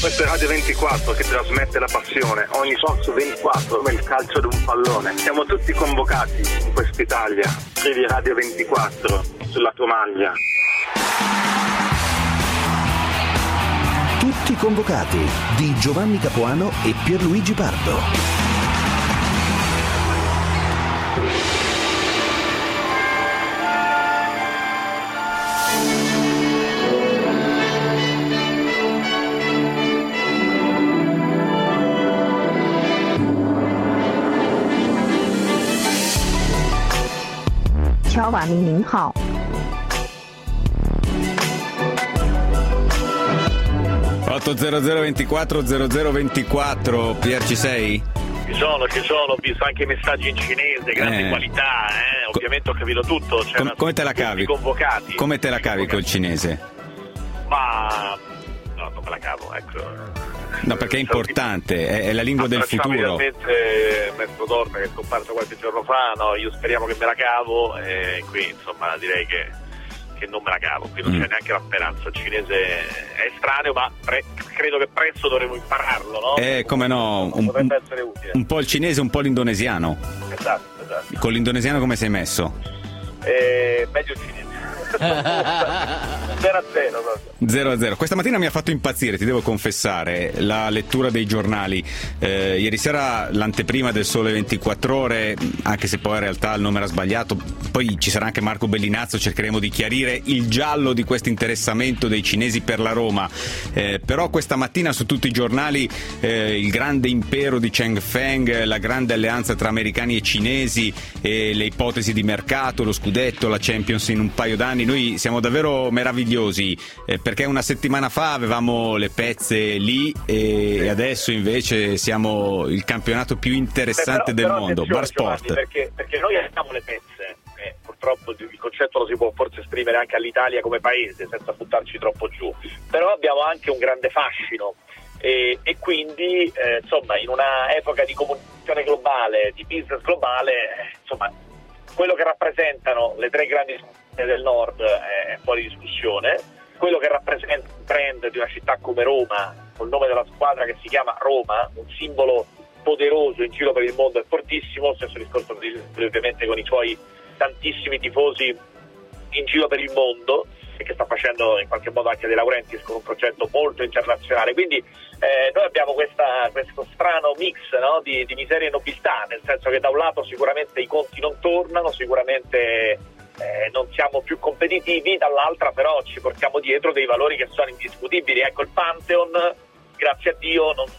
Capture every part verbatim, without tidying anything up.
Questa è Radio ventiquattro che trasmette la passione, ogni posto ventiquattro come il calcio di un pallone. Siamo tutti convocati in quest'Italia. Scrivi Radio ventiquattro sulla tua maglia. Tutti convocati di Giovanni Capuano e Pierluigi Pardo. Giovanni, 您好。 otto zero zero ventiquattro zero zero ventiquattro. Pier, ci sei? Ci sono, ci sono, ho visto anche i messaggi in cinese, grande eh. qualità, eh. Ovviamente ho capito tutto. Cioè Com- come te la cavi? Convocati. Come te la cavi col cinese? Ma no, non me la cavo, ecco. No, perché è importante, è, è la lingua del futuro. Ovviamente Maestro Torta che è scomparso qualche giorno fa, no, io speriamo che me la cavo e qui insomma direi che, che non me la cavo, qui non mm. c'è neanche la speranza, il cinese è estraneo ma pre- credo che presto dovremo impararlo, no? Eh, come no, un, potrebbe essere utile. Un po' il cinese, un po' l'indonesiano. Esatto, esatto. Con l'indonesiano come sei messo? Eh, meglio il cinese. zero a zero zero a zero. Questa mattina mi ha fatto impazzire, ti devo confessare, la lettura dei giornali. Eh, ieri sera l'anteprima del Sole ventiquattro Ore, anche se poi in realtà il nome era sbagliato, poi ci sarà anche Marco Bellinazzo, cercheremo di chiarire il giallo di questo interessamento dei cinesi per la Roma. Eh, però questa mattina su tutti i giornali eh, il grande impero di Changfeng, la grande alleanza tra americani e cinesi, e le ipotesi di mercato, lo scudetto, la Champions in un paio d'anni. Noi siamo davvero meravigliosi, eh, perché una settimana fa avevamo le pezze lì e adesso invece siamo il campionato più interessante Beh, però, del però mondo, Bar Sport. Giovanni, perché, perché noi abbiamo le pezze, eh, purtroppo il concetto lo si può forse esprimere anche all'Italia come paese senza buttarci troppo giù, però abbiamo anche un grande fascino e, e quindi eh, insomma in una epoca di comunicazione globale, di business globale, eh, insomma quello che rappresentano le tre grandi del nord è fuori discussione, quello che rappresenta il brand di una città come Roma, col nome della squadra che si chiama Roma, un simbolo poderoso in giro per il mondo, è fortissimo, stesso discorso ovviamente con i suoi tantissimi tifosi in giro per il mondo e che sta facendo in qualche modo anche De Laurentiis con un progetto molto internazionale, quindi eh, noi abbiamo questa, questo strano mix, no? di, di miseria e nobiltà, nel senso che da un lato sicuramente i conti non tornano, sicuramente Eh, non siamo più competitivi, dall'altra però ci portiamo dietro dei valori che sono indiscutibili. Ecco, il Pantheon, grazie a Dio, non,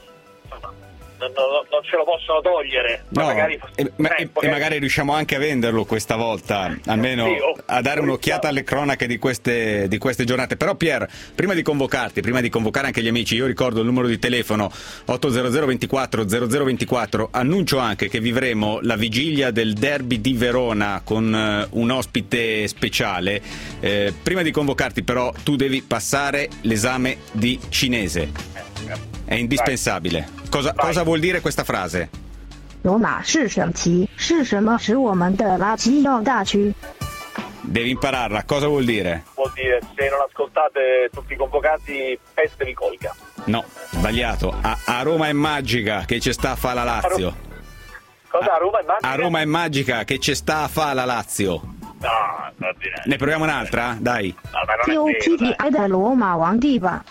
non, non, non ce lo possono togliere. No, magari, e, ma, eh, e, magari... e magari riusciamo anche a venderlo questa volta, almeno sì, oh, a dare un'occhiata alle cronache di queste, di queste giornate. Però Pier, prima di convocarti, prima di convocare anche gli amici, io ricordo il numero di telefono otto zero zero ventiquattro zero zero ventiquattro, annuncio anche che vivremo la vigilia del derby di Verona con uh, un ospite speciale. Eh, prima di convocarti però tu devi passare l'esame di cinese, è indispensabile. Cosa, cosa vuol dire questa frase? 罗马是什旗？是什么使我们的垃圾要大区？ Devi impararla, cosa vuol dire? Vuol dire, se non ascoltate tutti i convocati, peste vi colga. No, sbagliato. A, a Roma è magica, che ci sta a fa la Lazio. Cosa? A Roma è magica? A Roma è magica, che ci sta a fa la Lazio. No, non direi. Ne proviamo un'altra? Dai. No, ma non T O è P vero, T I 的罗马皇帝吧。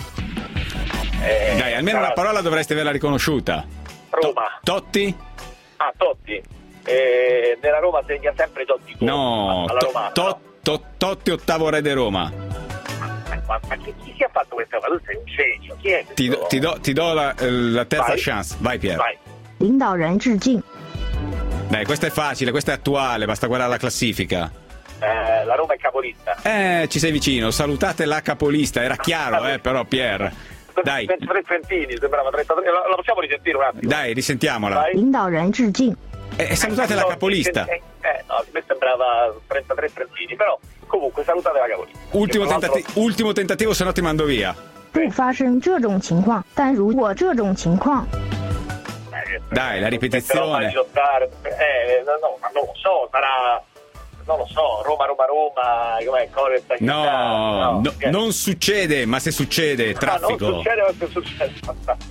eh, Dai, almeno una parola dovresti averla riconosciuta. Roma. To- Totti? Ah, Totti. Eh, nella Roma segna sempre Totti. No, alla to- Roma. to- No. to- Totti ottavo re di Roma. Ma, ma, ma chi, chi si è fatto questa cosa? Tu sei un genio. Chi è? Ti, do- ti do, ti do la, la terza Vai. chance. Vai Pier. Vai. 领导人致敬。 Dai, questa è facile, questa è attuale, basta guardare la classifica. Eh, la Roma è capolista. Eh, ci sei vicino, salutate la capolista, era chiaro, eh, però Pier. Dai, trentatré Trentini, sembrava trentatré. La, la possiamo risentire un attimo? dai, risentiamola. Vai. 领导人致敬。 E eh, salutate la No, capolista. Eh, eh, no, a me sembrava trentatré Trentini, però comunque salutate la capolista. Ultimo, Che tra l'altro- tentati- ultimo tentativo, se no ti mando via. 不发生这种情况，但如果这种情况， Eh, Dai, la eh, ripetizione. però, ma di lottare- Eh, no, no, ma non lo so, sarà non lo so, Roma, Roma, Roma, com'è, Coretta, no, no, no che... non succede, ma se succede, traffico. No, non succede, ma se succede, fantastico.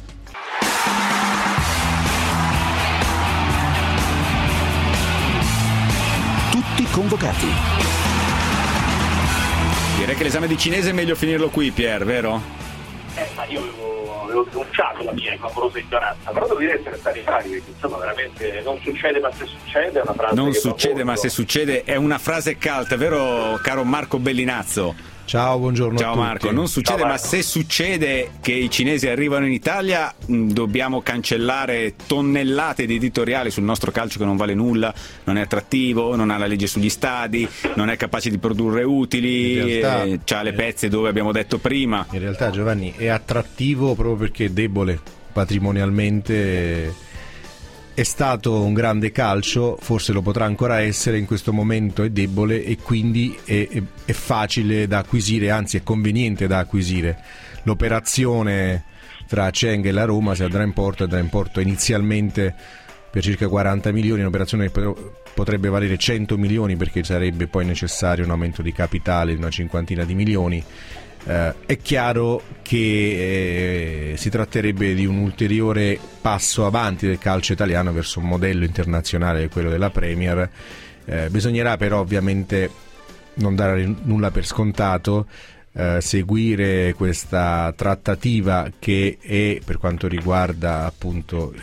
Tutti convocati. Direi che l'esame di cinese è meglio finirlo qui, Pier, vero? Eh, ma io avevo, avevo denunciato la mia clamorosa ignoranza, però devo dire essere stati bravi, perché insomma veramente non succede ma se succede è una frase non che succede ma se succede è una frase cult, vero caro Marco Bellinazzo? Ciao, buongiorno Ciao a tutti. Marco, non succede Ciao, ma Marco. se succede che i cinesi arrivano in Italia mh, dobbiamo cancellare tonnellate di editoriali sul nostro calcio che non vale nulla, non è attrattivo, non ha la legge sugli stadi, non è capace di produrre utili, In realtà, eh, c'ha le pezze dove abbiamo detto prima. In realtà, Giovanni, è attrattivo proprio perché è debole patrimonialmente. È stato un grande calcio, forse lo potrà ancora essere, in questo momento è debole e quindi è, è, è facile da acquisire, anzi è conveniente da acquisire. L'operazione tra Cheng e la Roma, se andrà in porto, andrà in porto inizialmente per circa quaranta milioni, un'operazione che potrebbe valere cento milioni perché sarebbe poi necessario un aumento di capitale di una cinquantina di milioni. Uh, è chiaro che eh, si tratterebbe di un ulteriore passo avanti del calcio italiano verso un modello internazionale, quello della Premier. Uh, bisognerà però ovviamente non dare nulla per scontato, uh, seguire questa trattativa che è, per quanto riguarda appunto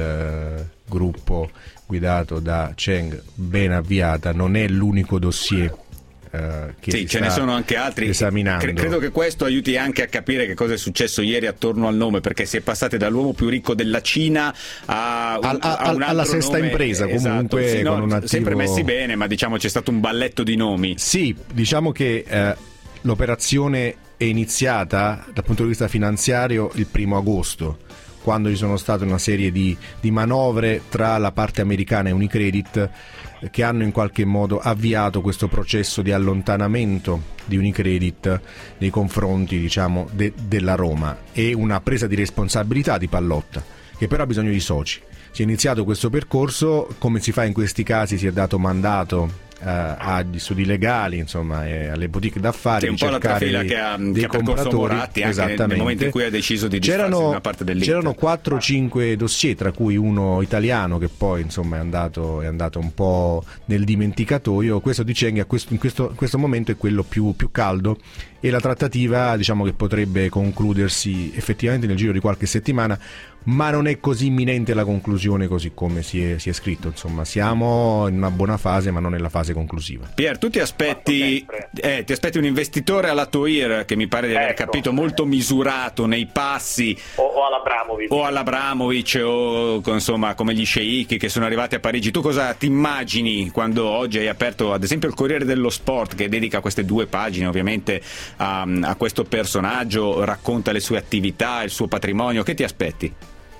il uh, gruppo guidato da Cheng, ben avviata. Non è l'unico dossier Uh, che sì, ce ne sono anche altri esaminando. Cre- credo che questo aiuti anche a capire che cosa è successo ieri attorno al nome, perché si è passati dall'uomo più ricco della Cina a, un, a, a, a un altro alla sesta nome. impresa, comunque, esatto, sì, no, con un attivo... sempre messi bene, ma diciamo c'è stato un balletto di nomi. Sì, diciamo che eh, l'operazione è iniziata dal punto di vista finanziario il primo agosto, quando ci sono state una serie di, di manovre tra la parte americana e Unicredit che hanno in qualche modo avviato questo processo di allontanamento di Unicredit nei confronti, diciamo, de- della Roma, e una presa di responsabilità di Pallotta, che però ha bisogno di soci. Si è iniziato questo percorso, come si fa in questi casi, si è dato mandato eh, agli studi legali, insomma, e alle boutique d'affari, è un di po' la cercare trafila dei, che ha, dei che ha percorso compratori. Moratti, anche nel, nel momento in cui ha deciso di disfarsi c'erano, di una parte dell'Inter. c'erano quattro o cinque dossier, tra cui uno italiano che poi insomma è andato, è andato un po' nel dimenticatoio. Questo di Cheng a questo, in, questo, in questo momento è quello più, più caldo, e la trattativa, diciamo, che potrebbe concludersi effettivamente nel giro di qualche settimana, ma non è così imminente la conclusione così come si è, si è scritto. Insomma, siamo in una buona fase, ma non nella fase conclusiva. Pier, tu ti aspetti eh, ti aspetti un investitore alla Toir, che mi pare di aver Ecco. capito molto misurato nei passi, o, o all'Abramovic o all'Abramovic, o insomma come gli sceicchi che sono arrivati a Parigi. Tu cosa ti immagini quando oggi hai aperto ad esempio il Corriere dello Sport, che dedica queste due pagine ovviamente a, a questo personaggio, racconta le sue attività, il suo patrimonio? Che ti aspetti?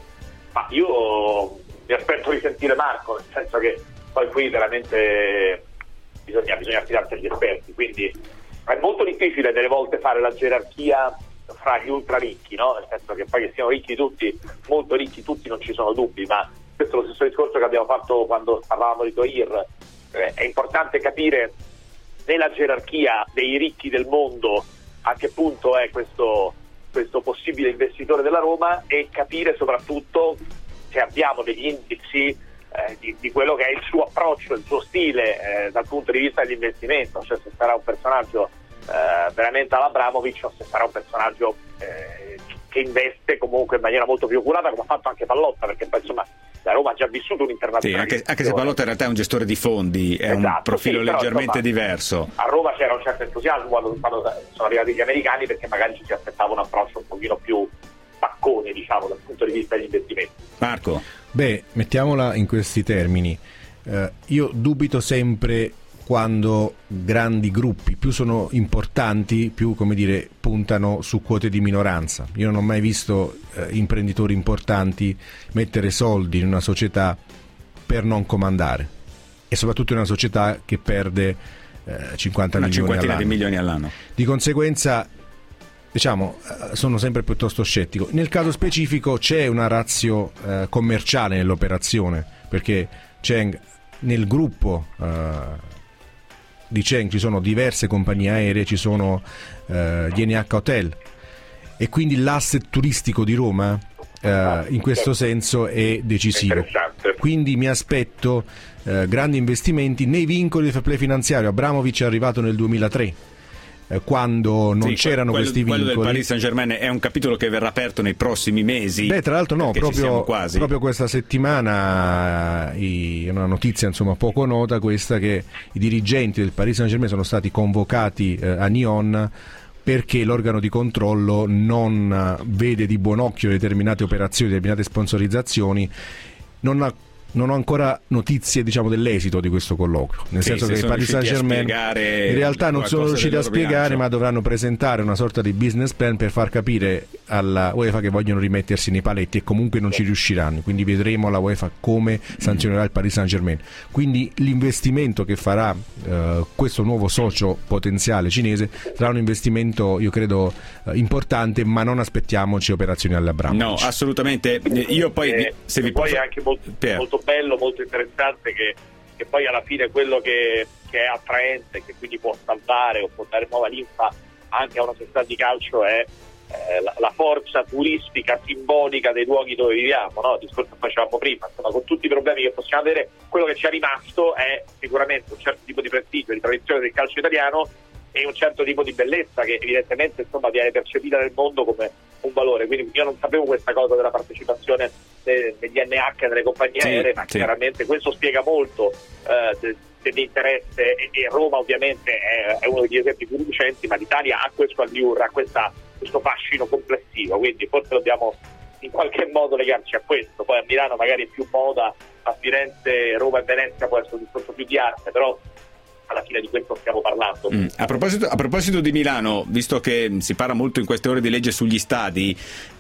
Ma io mi aspetto di sentire Marco, nel senso che poi qui veramente bisogna, bisogna affidarsi agli esperti, quindi è molto difficile delle volte fare la gerarchia fra gli ultra ricchi, no? Nel senso che poi che siano ricchi tutti, molto ricchi tutti, non ci sono dubbi, ma questo è lo stesso discorso che abbiamo fatto quando parlavamo di Toir. Eh, è importante capire nella gerarchia dei ricchi del mondo a che punto è questo questo possibile investitore della Roma, e capire soprattutto se abbiamo degli indizi eh, di, di quello che è il suo approccio, il suo stile eh, dal punto di vista dell'investimento, cioè se sarà un personaggio eh, veramente all'Abramovic o se sarà un personaggio eh, che investe comunque in maniera molto più oculata, come ha fatto anche Pallotta, perché poi insomma la Roma ha già vissuto Sì, un'internazionalizzazione. anche, anche se Pallotta in realtà è un gestore di fondi, è Esatto, un profilo sì, però, leggermente insomma, diverso. A Roma c'era un certo entusiasmo quando, quando sono arrivati gli americani, perché magari ci si aspettava un approccio un pochino più baccone, diciamo, dal punto di vista degli investimenti. Marco? Beh, mettiamola in questi termini. Eh, io dubito sempre quando grandi gruppi più sono importanti, più, come dire, puntano su quote di minoranza. Io non ho mai visto eh, imprenditori importanti mettere soldi in una società per non comandare, e soprattutto in una società che perde eh, cinquanta Una milioni cinquantina all'anno. di milioni all'anno. Di conseguenza, diciamo, eh, sono sempre piuttosto scettico. Nel caso specifico c'è una ratio eh, commerciale nell'operazione, perché Cheng nel gruppo eh, di Cheng ci sono diverse compagnie aeree, ci sono eh, gli N H Hotel, e quindi l'asset turistico di Roma eh, in questo senso è decisivo. Quindi mi aspetto eh, grandi investimenti nei vincoli del fair play finanziario. Abramovic è arrivato nel duemilatré, eh, quando non sì, quello, quello, questi vincoli. Quello del Paris Saint-Germain è un capitolo che verrà aperto nei prossimi mesi. Beh, tra l'altro no, proprio, quasi. proprio questa settimana è una notizia insomma poco nota questa, che i dirigenti del Paris Saint-Germain sono stati convocati eh, a Nyon perché l'organo di controllo non vede di buon occhio determinate operazioni, determinate sponsorizzazioni. Non ha Non ho ancora notizie, diciamo, dell'esito di questo colloquio, nel sì, senso che il Paris Saint-Germain in realtà non sono riusciti a spiegare, bilancio. Ma dovranno presentare una sorta di business plan per far capire alla UEFA che vogliono rimettersi nei paletti, e comunque non ci riusciranno, quindi vedremo la UEFA come sanzionerà il Paris Saint-Germain. Quindi l'investimento che farà eh, questo nuovo socio potenziale cinese sarà un investimento, io credo, eh, importante, ma non aspettiamoci operazioni all'Abramovic. No, assolutamente. Io poi eh, se vi poi posso... è anche molto, molto bello, molto interessante che, che poi alla fine quello che, che è attraente, che quindi può salvare o può dare nuova linfa anche a una società di calcio, è eh, la, la forza turistica simbolica dei luoghi dove viviamo, no? Il discorso che facevamo prima, insomma, con tutti i problemi che possiamo avere, quello che ci è rimasto è sicuramente un certo tipo di prestigio, di tradizione del calcio italiano e un certo tipo di bellezza che evidentemente insomma viene percepita nel mondo come un valore. Quindi io non sapevo questa cosa della partecipazione de, degli N H nelle compagnie sì, aeree, ma sì. Chiaramente questo spiega molto eh, de, dell'interesse e, e Roma ovviamente è, è uno degli esempi più recenti, ma l'Italia ha questo allure, ha questa, questo fascino complessivo, quindi forse dobbiamo in qualche modo legarci a questo. Poi a Milano magari è più moda, a Firenze, Roma e Venezia può essere un discorso più di arte, però alla fine di questo stiamo parlando. Mm. A proposito, a proposito di Milano, visto che si parla molto in queste ore di legge sugli stadi,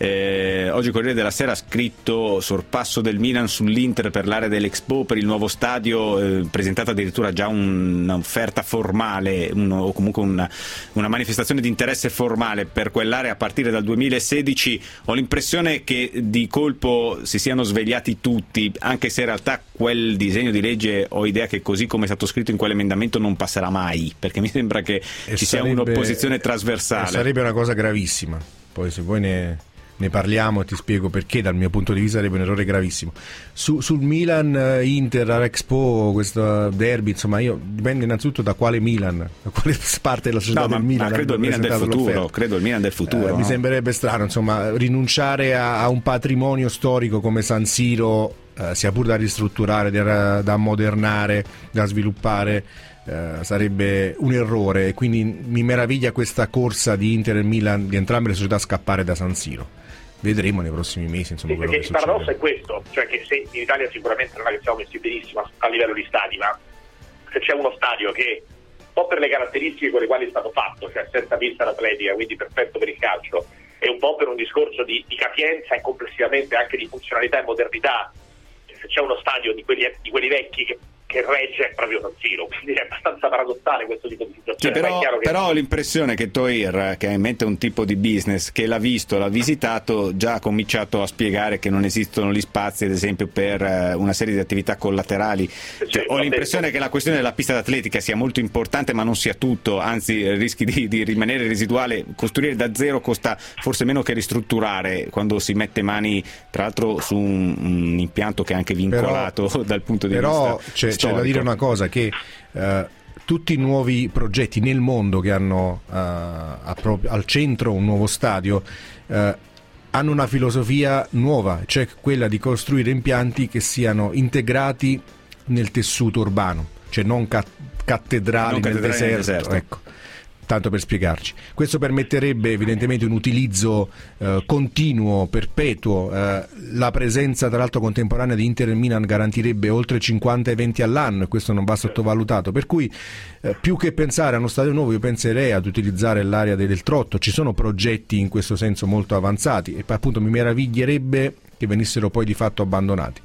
eh, oggi il Corriere della Sera ha scritto sorpasso del Milan sull'Inter per l'area dell'Expo per il nuovo stadio, eh, presentata addirittura già un, un'offerta formale, un, o comunque una, una manifestazione di interesse formale per quell'area a partire dal duemilasedici. Ho l'impressione che di colpo si siano svegliati tutti, anche se in realtà quel disegno di legge, ho idea che così come è stato scritto in quell'emendamento non passerà mai, perché mi sembra che e ci sarebbe, sia un'opposizione trasversale. Sarebbe una cosa gravissima. Poi se poi ne, ne parliamo e ti spiego perché dal mio punto di vista sarebbe un errore gravissimo. Su, sul Milan Inter all'Expo, questo derby, insomma, io dipende innanzitutto da quale Milan, da quale parte della società no, del ma, Milan. Ma credo il Milan del futuro, l'offerta. credo il Milan del futuro. Eh, no? Mi sembrerebbe strano, insomma, rinunciare a, a un patrimonio storico come San Siro, eh, sia pur da ristrutturare, da, da ammodernare, da sviluppare. Uh, sarebbe un errore, e quindi mi meraviglia questa corsa di Inter e Milan, di entrambe le società, a scappare da San Siro. Vedremo nei prossimi mesi, insomma, sì, quello perché che il succede. paradosso è questo, cioè che se in Italia sicuramente non è che siamo messi benissimo a livello di stadi, ma se c'è uno stadio che un po' per le caratteristiche con le quali è stato fatto, cioè senza pista atletica, quindi perfetto per il calcio, e un po' per un discorso di, di capienza e complessivamente anche di funzionalità e modernità, se c'è uno stadio di quelli, di quelli vecchi che che regge è proprio San Siro, quindi è abbastanza paradossale questo tipo di situazione. Sì, però, che... però ho l'impressione che Toir, che ha in mente un tipo di business, che l'ha visto, l'ha visitato, già ha cominciato a spiegare che non esistono gli spazi, ad esempio, per una serie di attività collaterali. Cioè, sì, ho l'impressione detto. che la questione della pista d'atletica sia molto importante, ma non sia tutto, anzi rischi di, di rimanere residuale. Costruire da zero costa forse meno che ristrutturare, quando si mette mani, tra l'altro, su un, un impianto che è anche vincolato però, dal punto di però vista c'è, c'è da dire una cosa, che eh, tutti i nuovi progetti nel mondo che hanno eh, a pro- al centro un nuovo stadio eh, hanno una filosofia nuova, cioè quella di costruire impianti che siano integrati nel tessuto urbano, cioè non ca- cattedrali, non nel, cattedrali deserto, nel deserto. Ecco. Tanto per spiegarci. Questo permetterebbe evidentemente un utilizzo eh, continuo, perpetuo. Eh, la presenza tra l'altro contemporanea di Inter e Milan garantirebbe oltre cinquanta eventi all'anno, e questo non va sottovalutato. Per cui eh, più che pensare a uno stadio nuovo, io penserei ad utilizzare l'area del Trotto. Ci sono progetti in questo senso molto avanzati, e appunto mi meraviglierebbe che venissero poi di fatto abbandonati.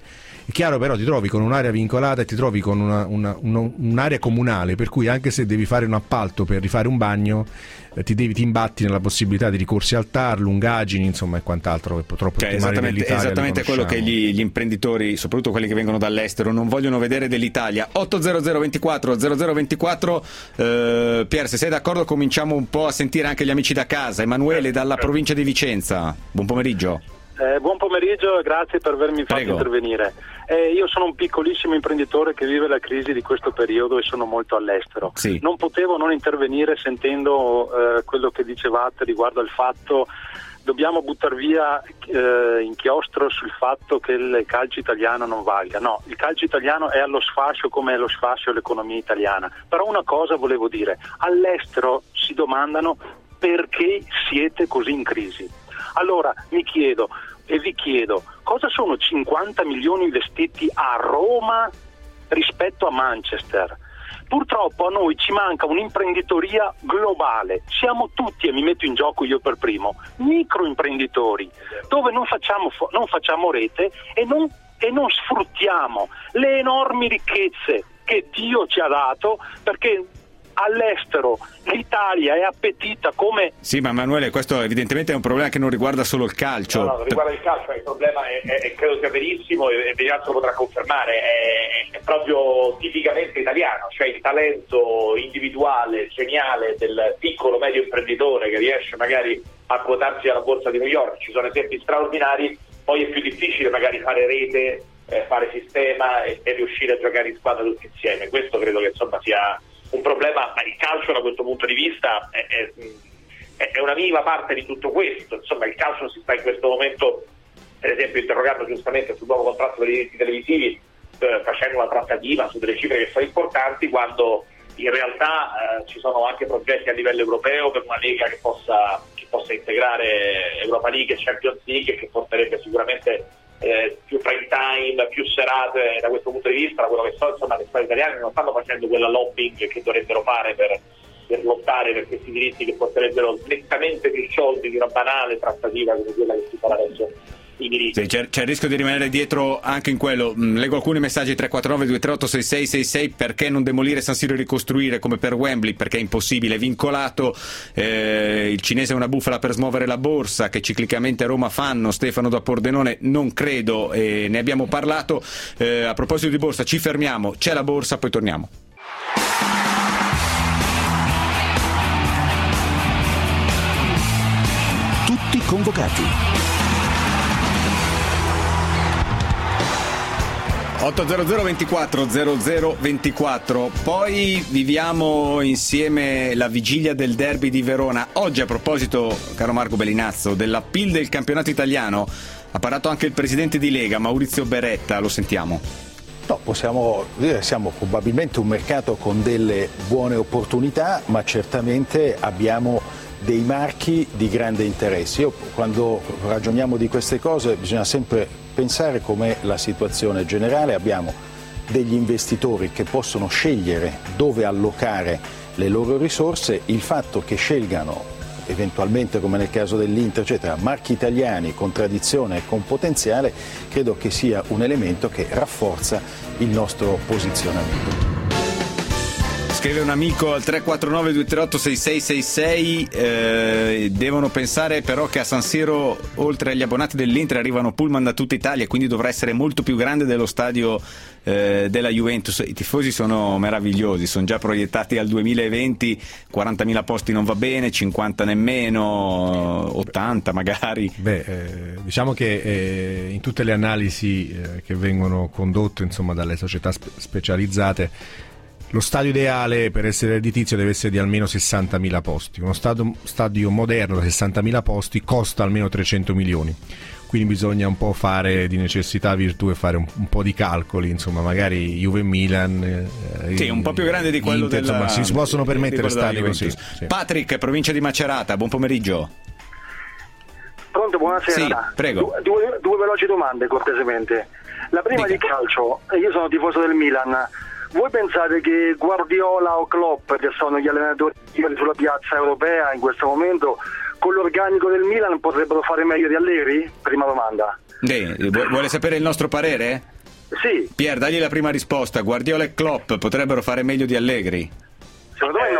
È chiaro, però ti trovi con un'area vincolata e ti trovi con una, una, una, un'area comunale, per cui anche se devi fare un appalto per rifare un bagno, eh, ti, devi, ti imbatti nella possibilità di ricorsi al T A R, lungaggini, insomma, e quant'altro che purtroppo cioè, esattamente, esattamente quello che gli, gli imprenditori, soprattutto quelli che vengono dall'estero, non vogliono vedere dell'Italia. Otto zero zero ventiquattro zero zero ventiquattro. eh, Pier, se sei d'accordo cominciamo un po' a sentire anche gli amici da casa. Emanuele dalla provincia di Vicenza, buon pomeriggio. Eh, buon pomeriggio, grazie per avermi fatto Prego. intervenire. Eh, io sono un piccolissimo imprenditore che vive la crisi di questo periodo e sono molto all'estero. Sì. Non potevo non intervenire sentendo eh, quello che dicevate riguardo al fatto dobbiamo buttare via eh, inchiostro sul fatto che il calcio italiano non valga. No, il calcio italiano è allo sfascio come è allo sfascio l'economia italiana. Però una cosa volevo dire, all'estero si domandano perché siete così in crisi. Allora mi chiedo e vi chiedo, cosa sono cinquanta milioni investiti a Roma rispetto a Manchester? Purtroppo a noi ci manca un'imprenditoria globale, siamo tutti, e mi metto in gioco io per primo, microimprenditori, dove non facciamo, non facciamo rete e non, e non sfruttiamo le enormi ricchezze che Dio ci ha dato, perché all'estero l'Italia è appetita come... Sì, ma Emanuele, questo evidentemente è un problema che non riguarda solo il calcio. No, no, non riguarda il calcio, il problema è, è, è credo sia verissimo e Vigliazzo potrà confermare, è, è proprio tipicamente italiano, cioè il talento individuale, geniale del piccolo medio imprenditore che riesce magari a quotarsi alla borsa di New York, ci sono esempi straordinari, poi è più difficile magari fare rete, eh, fare sistema e, e riuscire a giocare in squadra tutti insieme. Questo credo che insomma sia un problema, ma il calcio da questo punto di vista è, è, è una minima parte di tutto questo. Insomma, il calcio si sta in questo momento, per esempio, interrogando giustamente sul nuovo contratto per i diritti televisivi, eh, facendo una trattativa su delle cifre che sono importanti, quando in realtà eh, ci sono anche progetti a livello europeo per una lega che possa, che possa integrare Europa League e Champions League, che porterebbe sicuramente Eh, più prime time, più serate da questo punto di vista. Da quello che so, insomma, le squadre italiane non stanno facendo quella lobbying che dovrebbero fare per, per lottare per questi diritti che porterebbero nettamente più soldi di una banale trattativa come quella che si farà adesso. I diritti. Sì, c'è, c'è il rischio di rimanere dietro anche in quello. Leggo alcuni messaggi: tre quattro nove due tre otto sei sei sei sei. Perché non demolire San Siro e ricostruire come per Wembley? Perché è impossibile, è vincolato. Eh, il cinese è una bufala per smuovere la borsa, che ciclicamente a Roma fanno. Stefano da Pordenone: non credo, eh, ne abbiamo parlato. Eh, a proposito di borsa, ci fermiamo, c'è la borsa, poi torniamo. Tutti convocati. otto zero zero ventiquattro zero zero ventiquattro. Poi viviamo insieme la vigilia del derby di Verona. Oggi, a proposito, caro Marco Bellinazzo, dell'appeal del campionato italiano, ha parlato anche il presidente di Lega, Maurizio Beretta. Lo sentiamo. No, possiamo dire che siamo probabilmente un mercato con delle buone opportunità, ma certamente abbiamo dei marchi di grande interesse. Io, quando ragioniamo di queste cose, bisogna sempre pensare com'è la situazione generale. Abbiamo degli investitori che possono scegliere dove allocare le loro risorse. Il fatto che scelgano eventualmente, come nel caso dell'Inter, eccetera, marchi italiani con tradizione e con potenziale, credo che sia un elemento che rafforza il nostro posizionamento. Scrive un amico al tre quattro nove due tre otto sei sei sei sei. Eh, devono pensare però che a San Siro, oltre agli abbonati dell'Inter, arrivano pullman da tutta Italia, quindi dovrà essere molto più grande dello stadio eh, della Juventus. I tifosi sono meravigliosi, sono già proiettati al duemilaventi, quarantamila posti non va bene, cinquanta nemmeno, ottanta magari. Beh, eh, diciamo che eh, in tutte le analisi eh, che vengono condotte, insomma, dalle società spe- specializzate, lo stadio ideale per essere redditizio deve essere di almeno sessantamila posti. Uno stadio, stadio moderno da sessantamila posti costa almeno trecento milioni. Quindi bisogna un po' fare di necessità virtù e fare un, un po' di calcoli, insomma, magari Juve Milan. Eh, sì, un po' più grande di quello Inter, della, insomma, si possono permettere stadi così. Sì. Patrick, provincia di Macerata, buon pomeriggio. Pronto, buonasera. Sì, prego. Du- due, due veloci domande, cortesemente. La prima Dica. di calcio, io sono tifoso del Milan. Voi pensate che Guardiola o Klopp, che sono gli allenatori sulla piazza europea in questo momento, con l'organico del Milan potrebbero fare meglio di Allegri? Prima domanda. Beh, vuole sapere il nostro parere? Sì. Pier, dagli la prima risposta. Guardiola e Klopp potrebbero fare meglio di Allegri? Secondo me no.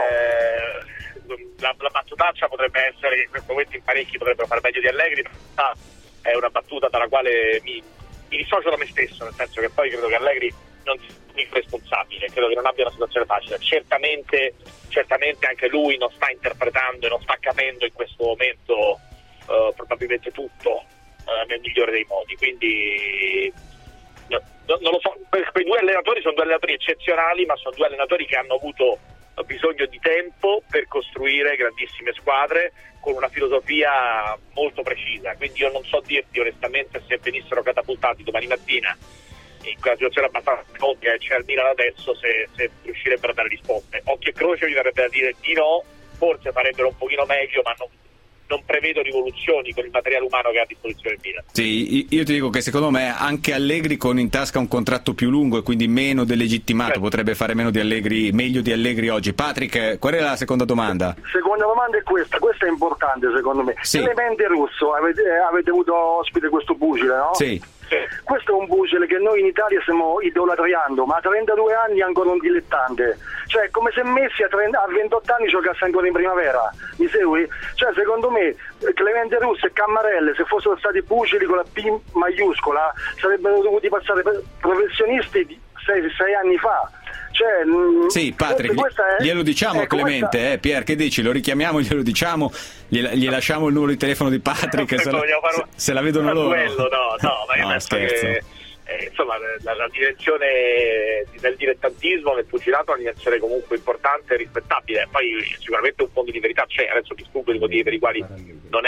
Eh, la, la battutaccia potrebbe essere che in questo momento in parecchi potrebbero fare meglio di Allegri, ma è una battuta dalla quale mi, mi dissocio da me stesso, nel senso che poi credo che Allegri non sia responsabile, credo che non abbia una situazione facile. Certamente, certamente anche lui non sta interpretando e non sta capendo in questo momento uh, probabilmente tutto uh, nel migliore dei modi, quindi no, no, non lo so, per quei due allenatori sono due allenatori eccezionali, ma sono due allenatori che hanno avuto bisogno di tempo per costruire grandissime squadre con una filosofia molto precisa, quindi io non so dirti onestamente se venissero catapultati domani mattina in quella situazione abbastanza ovvia che c'è al Milan adesso, se, se riuscirebbero a dare risposte. Occhio e croce mi verrebbe da dire di no, forse farebbero un pochino meglio, ma non, non prevedo rivoluzioni con il materiale umano che ha a disposizione il Milan. Sì, io ti dico che secondo me anche Allegri con in tasca un contratto più lungo e quindi meno delegittimato certo. potrebbe fare meno di Allegri, meglio di Allegri oggi. Patrick, qual è la seconda domanda? Seconda domanda è questa, questa è importante secondo me. Sì. Clemente Russo, avete, avete avuto ospite questo pugile, no? Sì. Questo è un pugile che noi in Italia stiamo idolatriando, ma a trentadue anni è ancora un dilettante. Cioè è come se Messi a, trenta, a ventotto anni giocasse ancora in primavera. Mi segui? Cioè secondo me Clemente Russo e Cammarelle, se fossero stati pugili con la P maiuscola, sarebbero dovuti passare per professionisti di sei, sei anni fa. Cioè, sì, Patrick, è, glielo diciamo a Clemente, questa... eh, Pier, che dici? Lo richiamiamo, glielo diciamo, gli, gli lasciamo il numero di telefono di Patrick se la, se, se la vedono loro. Duello, no, no, ma io no, penso scherzo. che eh, insomma la, la direzione del dilettantismo nel pugilato è una direzione comunque importante e rispettabile, poi sicuramente un fondo di verità c'è, adesso ti sfuggo i motivi per i quali non,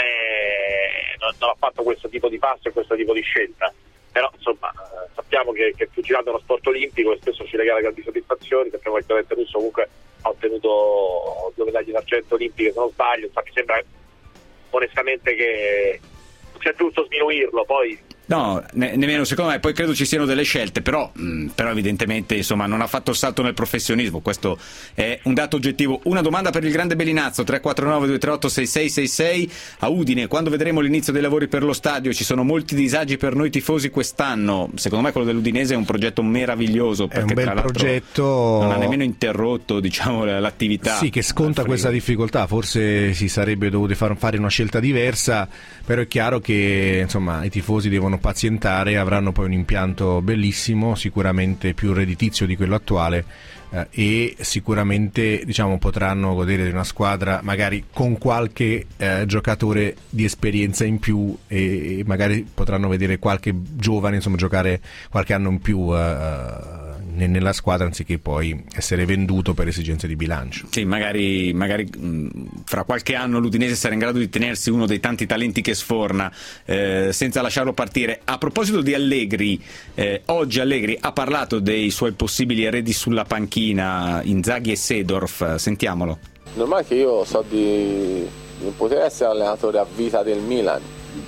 è, non, non ha fatto questo tipo di passo e questo tipo di scelta. Però insomma eh, sappiamo che, che il pugilato è uno sport olimpico e spesso ci regala grandi soddisfazioni, perché poi Clemente Russo comunque ha ottenuto due medaglie d'argento olimpiche se non sbaglio, infatti mi sembra onestamente che sia giusto sminuirlo, poi no, ne, nemmeno secondo me, poi credo ci siano delle scelte, però, mh, però evidentemente insomma non ha fatto il salto nel professionismo, questo è un dato oggettivo. Una domanda per il grande Bellinazzo, tre quattro nove due tre otto sei sei sei sei. A Udine, quando vedremo l'inizio dei lavori per lo stadio? Ci sono molti disagi per noi tifosi quest'anno, secondo me quello dell'Udinese è un progetto meraviglioso, perché è un bel tra l'altro progetto, non ha nemmeno interrotto diciamo l'attività. Sì, che sconta questa difficoltà, forse si sarebbe dovuto far fare una scelta diversa, però è chiaro che insomma i tifosi devono pazientare, avranno poi un impianto bellissimo, sicuramente più redditizio di quello attuale, eh, e sicuramente diciamo potranno godere di una squadra magari con qualche eh, giocatore di esperienza in più, e, e magari potranno vedere qualche giovane insomma giocare qualche anno in più eh, nella squadra, anziché poi essere venduto per esigenze di bilancio. Sì, magari, magari mh, fra qualche anno l'Udinese sarà in grado di tenersi uno dei tanti talenti che sforna eh, senza lasciarlo partire. A proposito di Allegri, eh, oggi Allegri ha parlato dei suoi possibili eredi sulla panchina, Inzaghi e Seedorf, sentiamolo. Normale che io so di non poter essere allenatore a vita del Milan,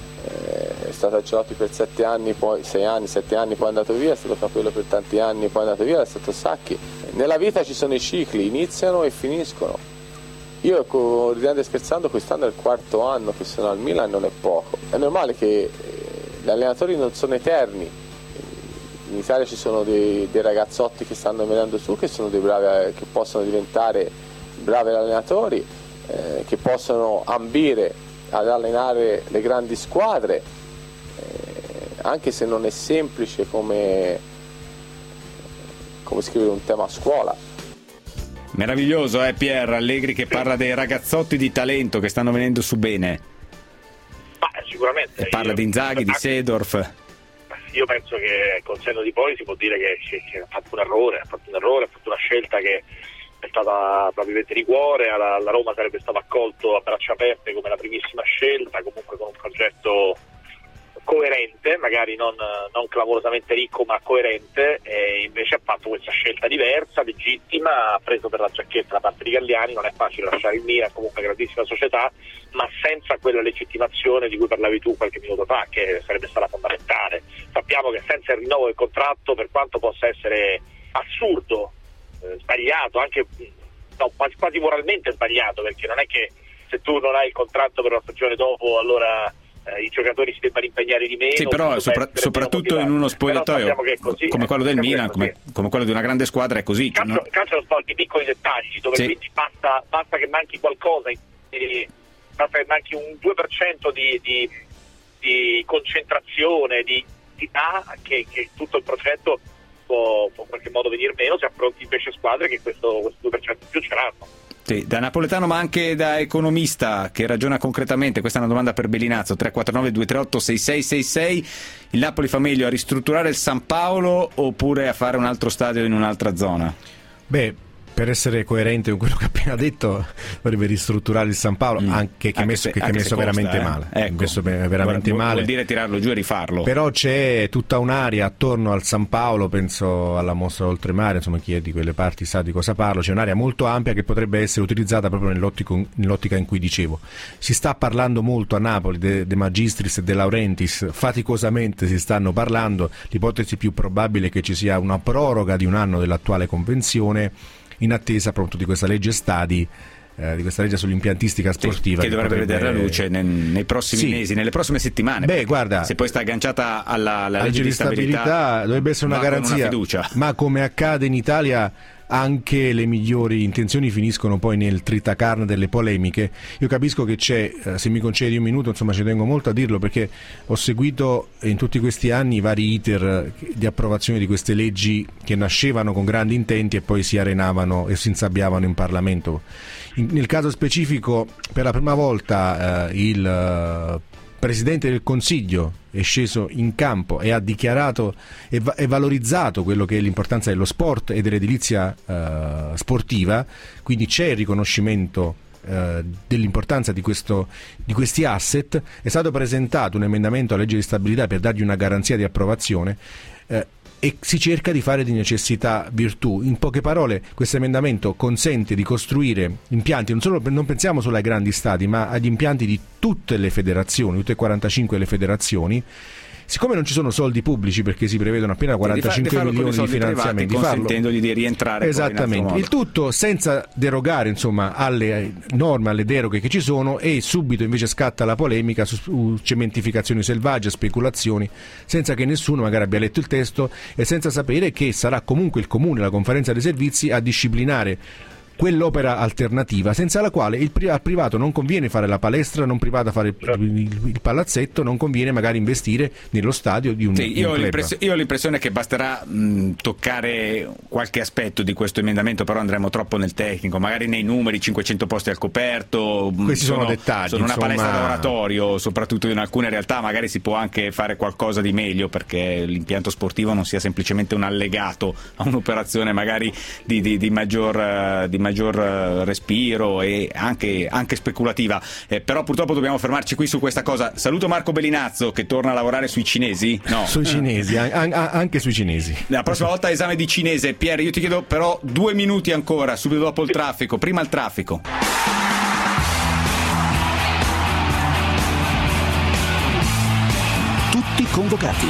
è stato a Celotti per sette anni, poi sei anni, sette anni, poi è andato via, è stato Capello per tanti anni, poi è andato via, è stato Sacchi. Nella vita ci sono i cicli, iniziano e finiscono. Io, ridendo e scherzando, quest'anno è il quarto anno che sono al Milan, non è poco. È normale che gli allenatori non sono eterni. In Italia ci sono dei, dei ragazzotti che stanno venendo su, che sono dei bravi, che possono diventare bravi allenatori, eh, che possono ambire ad allenare le grandi squadre, eh, anche se non è semplice come, come scrivere un tema a scuola. Meraviglioso, eh Pier, Allegri che parla dei ragazzotti di talento che stanno venendo su bene. Ma sicuramente. E parla io, di Inzaghi, di Seedorf. Io penso che col senno di poi si può dire che, che, che ha fatto un errore, ha fatto un errore, ha fatto una scelta che è stata probabilmente di cuore, alla, alla Roma sarebbe stato accolto a braccia aperte come la primissima scelta, comunque con un progetto coerente, magari non, non clamorosamente ricco ma coerente, e invece ha fatto questa scelta diversa, legittima, ha preso per la giacchetta la parte di Galliani. Non è facile lasciare il Milan, comunque grandissima società, ma senza quella legittimazione di cui parlavi tu qualche minuto fa, che sarebbe stata fondamentale. Sappiamo che senza il rinnovo del contratto, per quanto possa essere assurdo, eh, sbagliato, anche no, quasi, quasi moralmente sbagliato, perché non è che se tu non hai il contratto per una stagione dopo allora eh, i giocatori si debbano impegnare di meno. Sì, però sopra, soprattutto in uno spogliatoio così, come quello del Milan, come, come quello di una grande squadra è così. Calcio, no? calcio è lo sport di piccoli dettagli, dove sì. quindi basta, basta che manchi qualcosa, eh, basta che manchi un due per cento di, di, di concentrazione, di entità, che, che tutto il progetto può, può in qualche modo venire meno, se affronti invece squadre che questo, questo due per cento in più ce l'hanno. Sì, da napoletano ma anche da economista che ragiona concretamente. Questa è una domanda per Bellinazzo. Tre quattro nove due tre otto sei sei sei sei. Il Napoli fa meglio a ristrutturare il San Paolo oppure a fare un altro stadio in un'altra zona? Beh, per essere coerente con quello che ho appena detto, dovrebbe ristrutturare il San Paolo, mm. anche che è messo, se, che anche messo costa, veramente eh. male. Ecco. Messo veramente vuol, male. Vuol dire tirarlo giù e rifarlo. Però c'è tutta un'area attorno al San Paolo, penso alla mostra Oltremare, insomma chi è di quelle parti sa di cosa parlo. C'è un'area molto ampia che potrebbe essere utilizzata proprio nell'ottica in cui dicevo. Si sta parlando molto a Napoli De, De Magistris e De Laurentiis, faticosamente si stanno parlando. L'ipotesi più probabile è che ci sia una proroga di un anno dell'attuale convenzione, in attesa appunto di questa legge stadi, eh, di questa legge sull'impiantistica sportiva, sì, che, che dovrebbe potrebbe... vedere la luce nei, nei prossimi sì. mesi, nelle prossime settimane. Beh, guarda, se poi sta agganciata alla, alla legge di stabilità, stabilità dovrebbe essere una garanzia, una fiducia. Ma come accade in Italia anche le migliori intenzioni finiscono poi nel tritacarne delle polemiche. Io capisco che c'è, eh, se mi concedi un minuto, insomma ci tengo molto a dirlo perché ho seguito in tutti questi anni i vari iter di approvazione di queste leggi che nascevano con grandi intenti e poi si arenavano e si insabbiavano in Parlamento. In, nel caso specifico, per la prima volta eh, il uh, Presidente del Consiglio è sceso in campo e ha dichiarato e, va- e valorizzato quello che è l'importanza dello sport e dell'edilizia uh, sportiva, quindi c'è il riconoscimento uh, dell'importanza di, questo, di questi asset. È stato presentato un emendamento alla legge di stabilità per dargli una garanzia di approvazione uh, e si cerca di fare di necessità virtù. In poche parole, questo emendamento consente di costruire impianti, non solo non pensiamo solo ai grandi stadi, ma agli impianti di tutte le federazioni, tutte e quarantacinque le federazioni. Siccome non ci sono soldi pubblici perché si prevedono appena quarantacinque di fa- di milioni di finanziamenti, consentendogli di rientrare esattamente, il tutto senza derogare insomma alle norme, alle deroghe che ci sono, e subito invece scatta la polemica su cementificazioni selvagge, speculazioni, senza che nessuno magari abbia letto il testo e senza sapere che sarà comunque il comune, la conferenza dei servizi a disciplinare quell'opera alternativa senza la quale il pri- al privato non conviene fare la palestra, non privata fare il, il, il palazzetto, non conviene magari investire nello stadio di un, sì, di io, un ho club. io ho l'impressione che basterà mh, toccare qualche aspetto di questo emendamento, però andremo troppo nel tecnico, magari nei numeri, cinquecento posti al coperto, questi sono, sono dettagli, sono una insomma... palestra da oratorio, soprattutto in alcune realtà magari si può anche fare qualcosa di meglio perché l'impianto sportivo non sia semplicemente un allegato a un'operazione magari di, di, di maggior, di maggior respiro e anche, anche speculativa, eh, però purtroppo dobbiamo fermarci qui su questa cosa. Saluto Marco Bellinazzo che torna a lavorare sui cinesi, no? Sui cinesi, an- an- anche sui cinesi. La prossima volta esame di cinese. Pier, io ti chiedo però due minuti ancora, subito dopo il traffico, prima il traffico. Tutti convocati.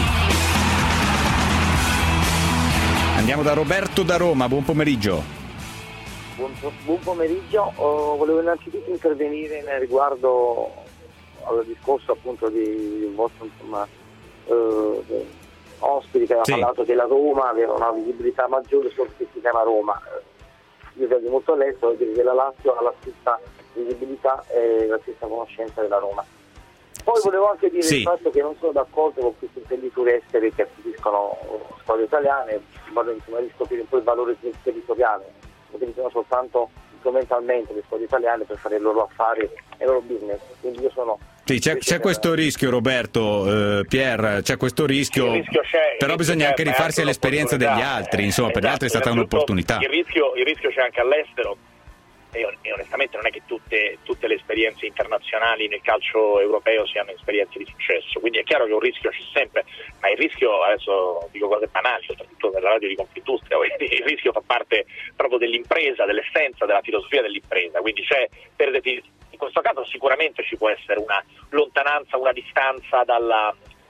Andiamo da Roberto da Roma, buon pomeriggio. Buon, buon pomeriggio, oh, volevo innanzitutto intervenire nel riguardo al discorso appunto di vostro insomma, eh, ospite che ha sì. parlato che la Roma aveva una visibilità maggiore sul che si chiama Roma. Io vedo molto all'estero, dire che la Lazio ha la stessa visibilità e la stessa conoscenza della Roma. Poi volevo anche dire sì. il fatto che non sono d'accordo con queste imprenditori estere che acquisiscono squadre italiane, vado insomma a riscoprire un po' il valore territoriale. Utilizzano soltanto strumentalmente le squadre italiane per fare i loro affari e il loro business, quindi io sono sì, c'è, c'è questo rischio Roberto, eh, Pier, c'è questo rischio, il rischio c'è, però il bisogna rischio anche rifarsi all'esperienza degli altri, insomma eh, per gli altri è stata un'opportunità. Il rischio, il rischio c'è anche all'estero e, e onestamente non è che tutte, tutte le esperienze internazionali nel calcio europeo siano esperienze di successo, quindi è chiaro che un rischio c'è sempre, ma il rischio, adesso dico cose banali, soprattutto nella radio di Confindustria, il rischio fa parte proprio dell'impresa, dell'essenza, della filosofia dell'impresa, quindi c'è per definizione. In questo caso sicuramente ci può essere una lontananza, una distanza dalla,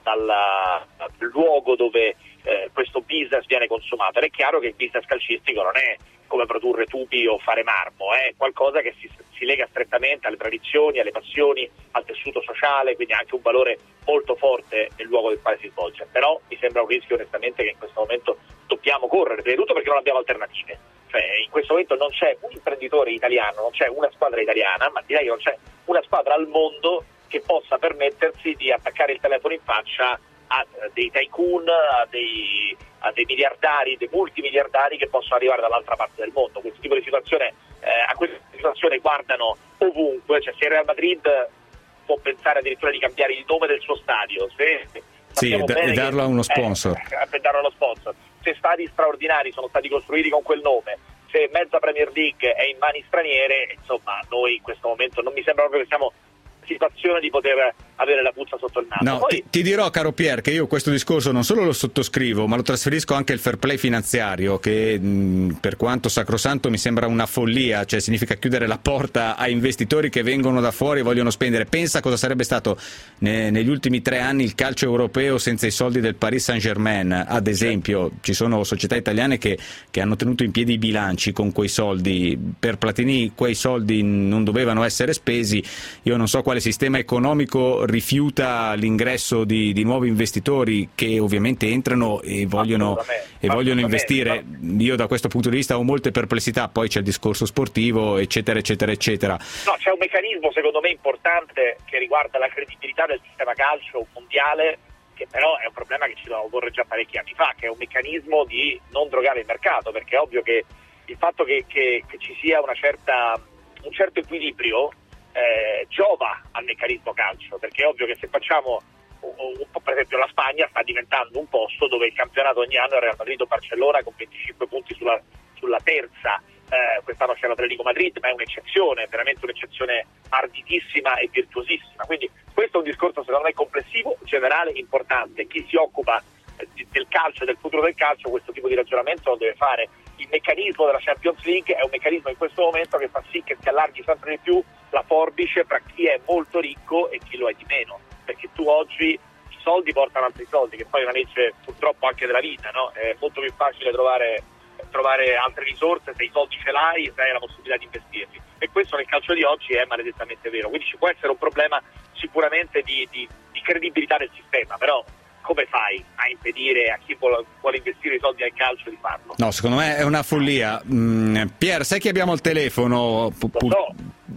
dal, dal luogo dove eh, questo business viene consumato. Ed è chiaro che il business calcistico non è come produrre tubi o fare marmo, è qualcosa che si, si lega strettamente alle tradizioni, alle passioni, al tessuto sociale, quindi anche un valore molto forte nel luogo del quale si svolge. Però mi sembra un rischio onestamente che in questo momento dobbiamo correre, prima di tutto perché non abbiamo alternative. Cioè, in questo momento non c'è un imprenditore italiano, non c'è una squadra italiana, ma direi che non c'è una squadra al mondo che possa permettersi di attaccare il telefono in faccia a dei tycoon, a dei, a dei miliardari, dei multimiliardari che possono arrivare dall'altra parte del mondo. Questo tipo di situazione, eh, a questa situazione guardano ovunque, cioè se il Real Madrid può pensare addirittura di cambiare il nome del suo stadio, se sì, e, da, e darlo che, a uno sponsor. Eh, per darlo a uno sponsor. Se stadi straordinari sono stati costruiti con quel nome, se mezza Premier League è in mani straniere, insomma, noi in questo momento non mi sembra proprio che siamo situazione di poter avere la puzza sotto il naso. No, Poi... ti, ti dirò, caro Pier, che io questo discorso non solo lo sottoscrivo, ma lo trasferisco anche al fair play finanziario, che mh, per quanto sacrosanto mi sembra una follia, cioè significa chiudere la porta a investitori che vengono da fuori e vogliono spendere. Pensa cosa sarebbe stato ne, negli ultimi tre anni il calcio europeo senza i soldi del Paris Saint-Germain, ad esempio. Ci sono società italiane che, che hanno tenuto in piedi i bilanci con quei soldi. Per Platini quei soldi non dovevano essere spesi. Io non so quale sistema economico rifiuta l'ingresso di, di nuovi investitori che ovviamente entrano e vogliono, e vogliono investire. Io da questo punto di vista ho molte perplessità, poi c'è il discorso sportivo, eccetera eccetera eccetera. No, c'è un meccanismo secondo me importante che riguarda la credibilità del sistema calcio mondiale, che però è un problema che ci doveva porre già parecchi anni fa, che è un meccanismo di non drogare il mercato, perché è ovvio che il fatto che, che, che ci sia una certa, un certo equilibrio Eh, giova al meccanismo calcio, perché è ovvio che se facciamo un, un po', per esempio la Spagna sta diventando un posto dove il campionato ogni anno è Real Madrid o Barcellona con venticinque punti sulla, sulla terza, eh, quest'anno c'è l'Atletico Madrid, ma è un'eccezione, veramente un'eccezione arditissima e virtuosissima, quindi questo è un discorso secondo me complessivo, generale, importante. Chi si occupa eh, del calcio, del futuro del calcio, questo tipo di ragionamento lo deve fare. Il meccanismo della Champions League è un meccanismo in questo momento che fa sì che si allarghi sempre di più la forbice fra chi è molto ricco e chi lo è di meno, perché tu oggi i soldi portano altri soldi, che poi è una legge purtroppo anche della vita, no? È molto più facile trovare, trovare altre risorse se i soldi ce l'hai e se hai la possibilità di investirli, e questo nel calcio di oggi è maledettamente vero, quindi ci può essere un problema sicuramente di, di, di credibilità del sistema, però come fai a impedire a chi vuole, vuole investire i soldi al calcio di farlo? No, secondo me è una follia. Mm, Pier, sai che abbiamo il telefono? Pu- pu- Lo so.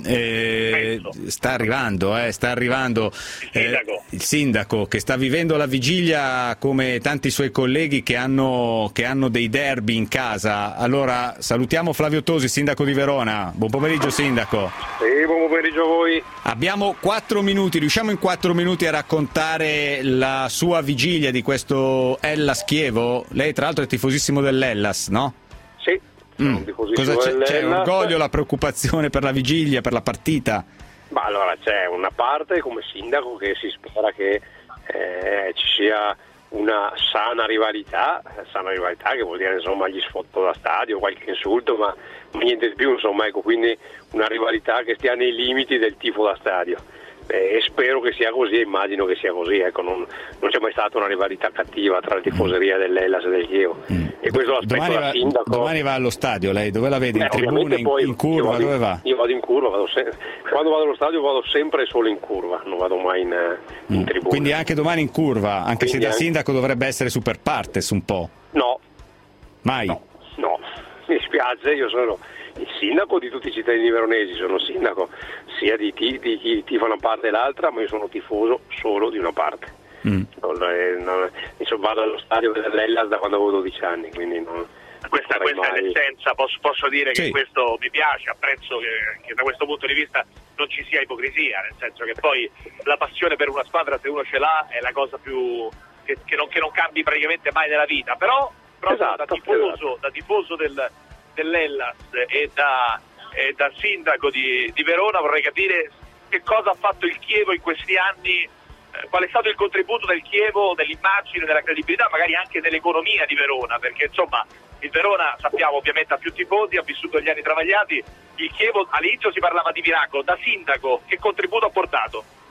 Eh, sta arrivando, eh, sta arrivando il sindaco. Eh, il sindaco che sta vivendo la vigilia come tanti suoi colleghi che hanno, che hanno dei derby in casa. Allora salutiamo Flavio Tosi, sindaco di Verona. Buon pomeriggio, sindaco. Sì, buon pomeriggio a voi. Abbiamo quattro minuti, riusciamo in quattro minuti a raccontare la sua vigilia di questo Hellas Chievo? Lei tra l'altro è tifosissimo dell'Hellas, no? Sì. Mm. Cosa c'è? C'è l'orgoglio, la preoccupazione per la vigilia, per la partita? Ma allora c'è una parte come sindaco che si spera che eh, ci sia una sana rivalità, sana rivalità che vuol dire insomma gli sfotti da stadio, qualche insulto, ma niente di più, insomma, ecco, quindi una rivalità che stia nei limiti del tifo da stadio. E spero che sia così, immagino che sia così, ecco, non, non c'è mai stata una rivalità cattiva tra la tifoseria dell'Hellas e del Chievo. Mm. E questo l'aspetto domani da va, sindaco. Domani va allo stadio, lei dove la vede? Beh, in tribuna, in, poi in curva, vado, dove va? Io vado in curva, vado se- quando vado allo stadio vado sempre solo in curva, non vado mai in, in mm. tribuna. Quindi anche domani in curva, anche Quindi se da anche... sindaco dovrebbe essere super partes un po'. No. Mai? No, no. Mi spiace, io sono il sindaco di tutti i cittadini veronesi, sono sindaco sia di chi, di chi tifa una parte e l'altra, ma io sono tifoso solo di una parte. Mm. Non, non, insomma, vado allo stadio dell'Hellas da quando avevo dodici anni, quindi non, questa, questa mai... è l'essenza, posso, posso dire sì. che questo mi piace, apprezzo che, che da questo punto di vista non ci sia ipocrisia, nel senso che poi la passione per una squadra, se uno ce l'ha, è la cosa più che, che, non, che non cambi praticamente mai nella vita, però proprio esatto, da tifoso, esatto. da tifoso del, dell'Hellas e da, e da sindaco di, di Verona vorrei capire che cosa ha fatto il Chievo in questi anni, eh, qual è stato il contributo del Chievo, dell'immagine, della credibilità, magari anche dell'economia di Verona, perché insomma il Verona sappiamo ovviamente ha più tifosi, ha vissuto gli anni travagliati, il Chievo all'inizio si parlava di miracolo, da sindaco che contributo ha portato?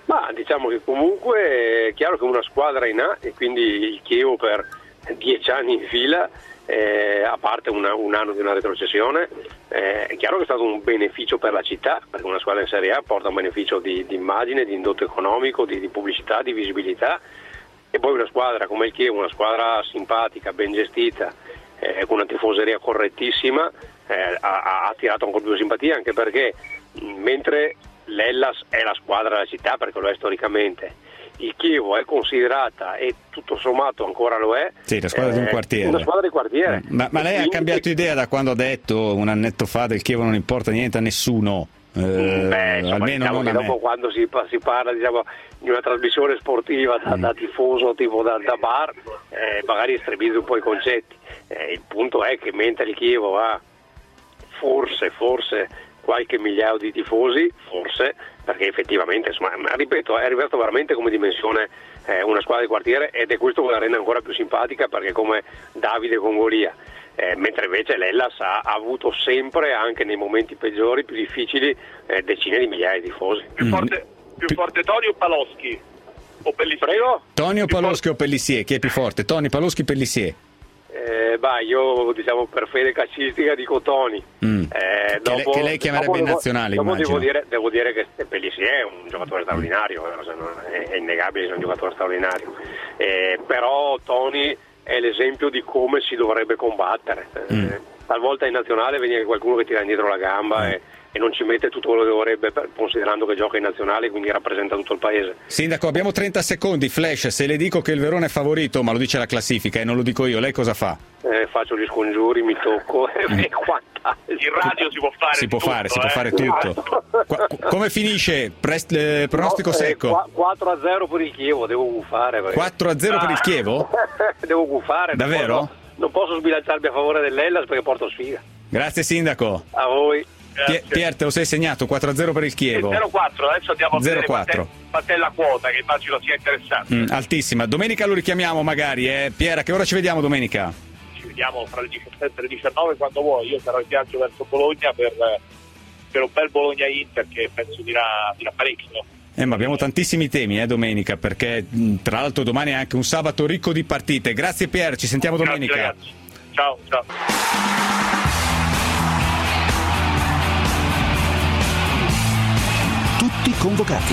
Ma diciamo che comunque è chiaro che una squadra in A, e quindi il Chievo per dieci anni in fila, eh, a parte una, un anno di una retrocessione, eh, è chiaro che è stato un beneficio per la città, perché una squadra in Serie A porta un beneficio di, di immagine, di indotto economico, di, di pubblicità, di visibilità, e poi una squadra come il Chievo, una squadra simpatica, ben gestita, eh, con una tifoseria correttissima, eh, ha, ha attirato ancora più simpatia, anche perché mentre l'Hellas è la squadra della città, perché lo è storicamente, il Chievo è considerata, e tutto sommato ancora lo è, sì, la squadra eh, di un quartiere. Una squadra di quartiere. Ma, ma lei quindi... ha cambiato idea da quando ha detto un annetto fa del Chievo non importa niente a nessuno? Eh, Beh, insomma, almeno diciamo non che a dopo me. quando si, si parla, diciamo, di una trasmissione sportiva da, mm. da tifoso, tipo da, da bar, eh, magari estremizzi un po' i concetti. Eh, il punto è che mentre il Chievo ha forse, forse qualche migliaio di tifosi, forse, perché effettivamente, insomma, ripeto, è arrivato veramente come dimensione eh, una squadra di quartiere, ed è questo che la rende ancora più simpatica, perché come Davide con Golia, eh, mentre invece l'Hellas ha, ha avuto sempre, anche nei momenti peggiori, più difficili, eh, decine di migliaia di tifosi. Più forte, più forte Toni o Paloschi? O Pellissier? Prego? Toni o Paloschi o Pellissier? Chi è più forte? Toni, Paloschi, Pellissier? Eh, bah, io diciamo per fede calcistica dico Toni. Mm. Eh, che, dopo, lei, che lei chiamerebbe in devo, nazionale, dopo immagino. devo dire, devo dire che Pellissier è un giocatore straordinario, mm. è, è innegabile che è un giocatore straordinario, eh, però Toni è l'esempio di come si dovrebbe combattere. Mm. Eh, talvolta in nazionale viene qualcuno che tira indietro la gamba mm. e, e non ci mette tutto quello che dovrebbe, per, considerando che gioca in nazionale, quindi rappresenta tutto il paese. Sindaco, abbiamo trenta secondi, flash. Se le dico che il Verona è favorito, ma lo dice la classifica e non lo dico io, lei cosa fa? Eh, faccio gli scongiuri, mi tocco mm. e quant'altro. In radio si può fare si può tutto, fare, eh? si può fare tutto. Qua, come finisce? Prest, eh, pronostico no, eh, secco? quattro a zero per il Chievo, devo gufare. Perché... quattro a zero ah. per il Chievo? Devo gufare. Davvero? Non posso, non posso sbilanciarmi a favore dell'Hellas perché porto sfiga. Grazie Sindaco. A voi. Pier, Pier, te lo sei segnato, quattro a zero per il Chievo. zero quattro, adesso andiamo a zero vedere quant'è, quant'è la quota, che immagino sia interessante. Mm, altissima. Domenica lo richiamiamo magari, eh. Pier, a che ora ci vediamo domenica? Ci vediamo fra le diciassette e le diciannove quando vuoi. Io sarò in viaggio verso Bologna per, per un bel Bologna-Inter che penso dirà, dirà parecchio. Eh, ma abbiamo tantissimi temi eh, domenica, perché tra l'altro domani è anche un sabato ricco di partite. Grazie Pier, ci sentiamo domenica. Grazie, ragazzi. Ciao, ciao. Tutti convocati.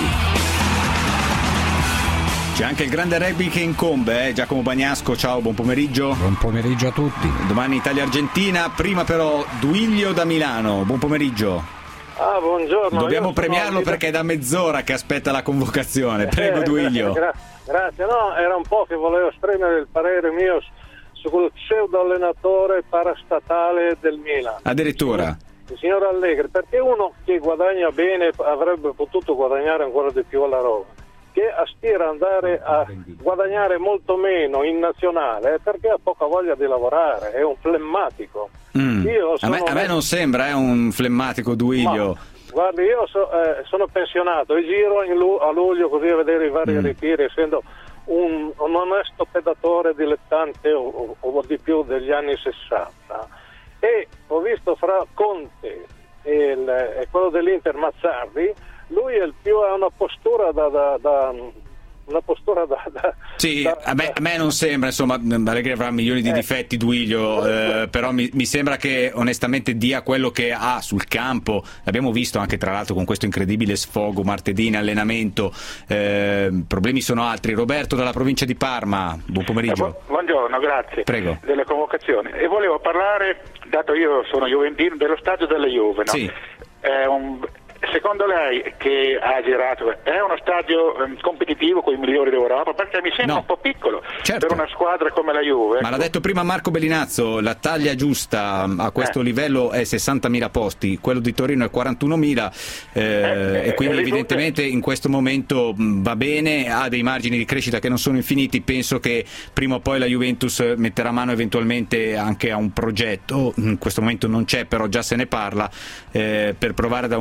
C'è anche il grande rugby che incombe, eh? Giacomo Bagnasco, ciao, buon pomeriggio. Buon pomeriggio a tutti. Domani Italia-Argentina, prima però Duilio da Milano, buon pomeriggio. Ah, buongiorno. Dobbiamo Io premiarlo sono... perché è da mezz'ora che aspetta la convocazione, prego eh, Duilio. Gra- grazie, no, era un po' che volevo esprimere il parere mio su quel pseudo allenatore parastatale del Milan. Addirittura? Il signor Allegri, perché uno che guadagna bene avrebbe potuto guadagnare ancora di più alla Roma, che aspira ad andare a guadagnare molto meno in nazionale perché ha poca voglia di lavorare, è un flemmatico. Mm. Io a, me, a me non sembra è eh, un flemmatico Duilio. Ma, guardi, io so, eh, sono pensionato e giro in lu- a luglio così a vedere i vari mm. ritiri, essendo un, un onesto pedatore dilettante o, o, o di più degli anni sessanta, e ho visto fra Conte e, il, e quello dell'Inter Mazzarri, lui è il più, ha una postura da, da, da una postura da, da sì, da, a, me, a me non sembra, insomma, Allegri avrà milioni di eh. difetti Duilio, eh, però mi, mi sembra che onestamente dia quello che ha sul campo. L'abbiamo visto anche tra l'altro con questo incredibile sfogo martedì in allenamento. Eh, problemi sono altri. Roberto dalla provincia di Parma, buon pomeriggio. Eh, bu- buongiorno, grazie. Prego. Delle convocazioni. E volevo parlare, dato io sono juventino, dello stadio della Juve, no? Sì. È un Secondo lei, che ha girato, è uno stadio um, competitivo con i migliori d'Europa? Perché mi sembra no. un po' piccolo certo. per una squadra come la Juve. Ma ecco. l'ha detto prima Marco Bellinazzo, la taglia giusta a questo eh. livello è sessantamila posti, quello di Torino è quarantunomila eh, eh, e quindi eh, evidentemente in questo momento mh, va bene, ha dei margini di crescita che non sono infiniti. Penso che prima o poi la Juventus metterà mano eventualmente anche a un progetto, in questo momento non c'è, però già se ne parla, eh, per provare ad aumentare la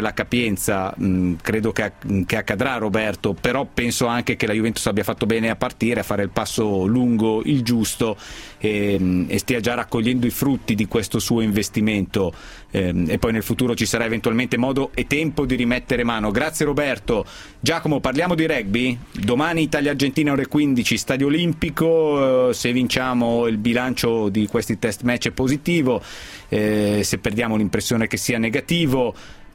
la capienza, mh, credo che, che accadrà, Roberto, però penso anche che la Juventus abbia fatto bene a partire, a fare il passo lungo, il giusto, e, e stia già raccogliendo i frutti di questo suo investimento, e, e poi nel futuro ci sarà eventualmente modo e tempo di rimettere mano. Grazie Roberto. Giacomo, parliamo di rugby? Domani Italia-Argentina ore quindici, Stadio Olimpico, se vinciamo il bilancio di questi test match è positivo, eh, se perdiamo l'impressione che sia negativo.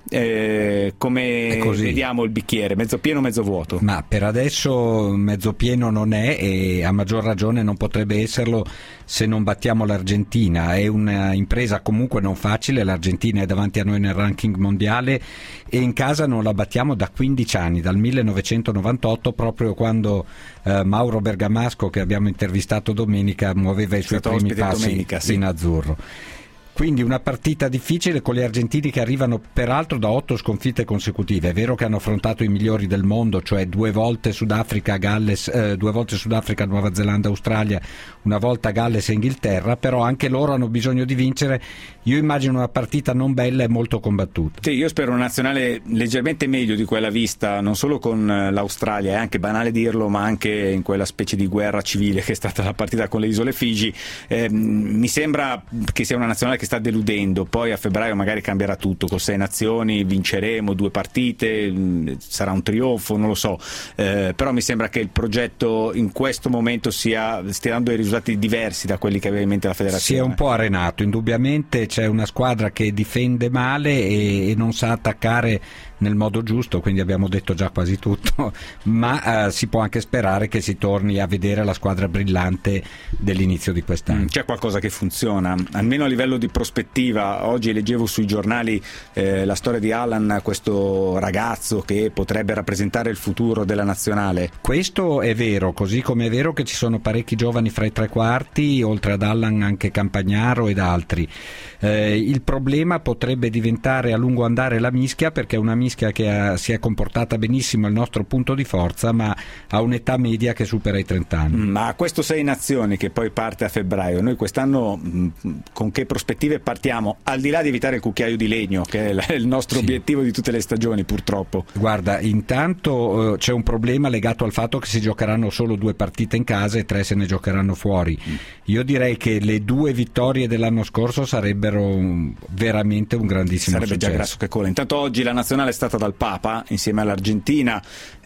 Eh, come vediamo il bicchiere, mezzo pieno o mezzo vuoto? Ma per adesso mezzo pieno non è, e a maggior ragione non potrebbe esserlo se non battiamo l'Argentina. È una impresa comunque non facile, l'Argentina è davanti a noi nel ranking mondiale e in casa non la battiamo da quindici anni, dal millenovecentonovantotto, proprio quando eh, Mauro Bergamasco, che abbiamo intervistato domenica, muoveva i suoi primi passi domenica, sì. in azzurro. Quindi una partita difficile con gli argentini che arrivano peraltro da otto sconfitte consecutive. È vero che hanno affrontato i migliori del mondo, cioè due volte Sudafrica, Galles, eh, due volte Sudafrica, Nuova Zelanda, Australia, una volta Galles e Inghilterra, però anche loro hanno bisogno di vincere. Io immagino una partita non bella e molto combattuta. Sì, io spero una nazionale leggermente meglio di quella vista, non solo con l'Australia, è anche banale dirlo, ma anche in quella specie di guerra civile che è stata la partita con le isole Figi. Eh, mi sembra che sia una nazionale che sta deludendo, poi a febbraio magari cambierà tutto, con sei nazioni vinceremo due partite, sarà un trionfo, non lo so, eh, però mi sembra che il progetto in questo momento sia, stia dando dei risultati diversi da quelli che aveva in mente la federazione. Si è un po' arenato, indubbiamente c'è una squadra che difende male e, e non sa attaccare nel modo giusto, quindi abbiamo detto già quasi tutto, ma eh, si può anche sperare che si torni a vedere la squadra brillante dell'inizio di quest'anno. C'è qualcosa che funziona, almeno a livello di prospettiva. Oggi leggevo sui giornali eh, la storia di Alan, questo ragazzo che potrebbe rappresentare il futuro della nazionale. Questo è vero, così come è vero che ci sono parecchi giovani fra i tre quarti, oltre ad Alan anche Campagnaro ed altri. Eh, il problema potrebbe diventare a lungo andare la mischia, perché è una mischia che ha, si è comportata benissimo al nostro punto di forza, ma ha un'età media che supera i trenta anni. Ma questo sei nazioni che poi parte a febbraio, noi quest'anno mh, con che prospettive partiamo, al di là di evitare il cucchiaio di legno, che è il nostro sì. obiettivo di tutte le stagioni purtroppo? Guarda, intanto eh, c'è un problema legato al fatto che si giocheranno solo due partite in casa e tre se ne giocheranno fuori. Mm. Io direi che le due vittorie dell'anno scorso sarebbero un, veramente un grandissimo sarebbe successo. Già grasso che cola. Intanto oggi la nazionale è stata dal Papa insieme all'Argentina,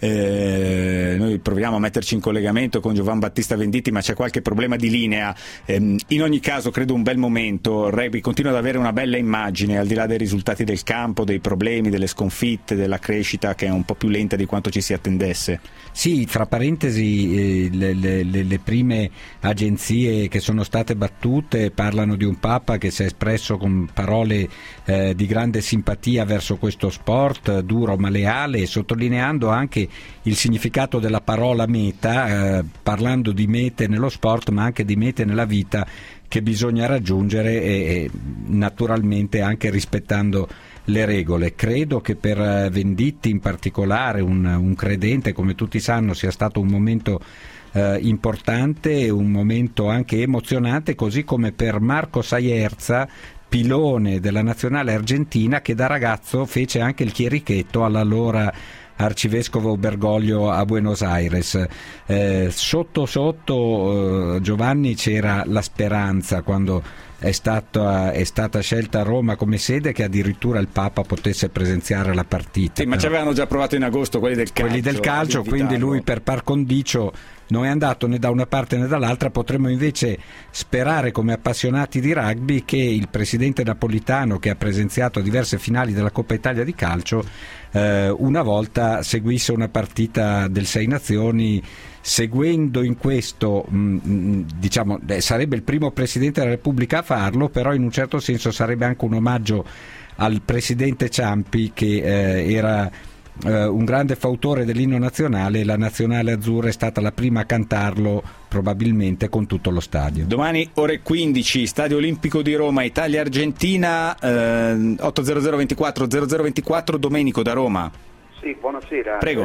eh, noi proviamo a metterci in collegamento con Giovan Battista Venditti, ma c'è qualche problema di linea. Eh, in ogni caso credo un bel momento, il rugby continua ad avere una bella immagine, al di là dei risultati del campo, dei problemi, delle sconfitte, della crescita che è un po' più lenta di quanto ci si attendesse. Sì, fra parentesi eh, le, le, le prime agenzie che sono state battute parlano di un Papa che si è espresso con parole eh, di grande simpatia verso questo sport, duro ma leale, sottolineando anche il significato della parola meta, eh, parlando di mete nello sport ma anche di mete nella vita che bisogna raggiungere, e, e naturalmente anche rispettando le regole. Credo che per Venditti in particolare, un, un credente come tutti sanno, sia stato un momento eh, importante, un momento anche emozionante, così come per Marco Saierza, pilone della nazionale argentina, che da ragazzo fece anche il chierichetto all'allora arcivescovo Bergoglio a Buenos Aires. Eh, sotto sotto eh, Giovanni c'era la speranza quando è stata, è stata scelta Roma come sede, che addirittura il Papa potesse presenziare la partita. Sì, ma ci avevano già provato in agosto quelli del calcio. Quelli del calcio, quindi lui per par condicio non è andato né da una parte né dall'altra. Potremmo invece sperare, come appassionati di rugby, che il presidente Napolitano, che ha presenziato a diverse finali della Coppa Italia di calcio, eh, una volta seguisse una partita del Sei Nazioni, seguendo in questo, mh, diciamo, eh, sarebbe il primo presidente della Repubblica a farlo, però in un certo senso sarebbe anche un omaggio al presidente Ciampi, che eh, era eh, un grande fautore dell'inno nazionale, e la nazionale azzurra è stata la prima a cantarlo, probabilmente con tutto lo stadio. Domani ore quindici, Stadio Olimpico di Roma, Italia-Argentina, eh, otto zero zero ventiquattro zero zero ventiquattro. Domenico da Roma. Sì, buonasera. Prego.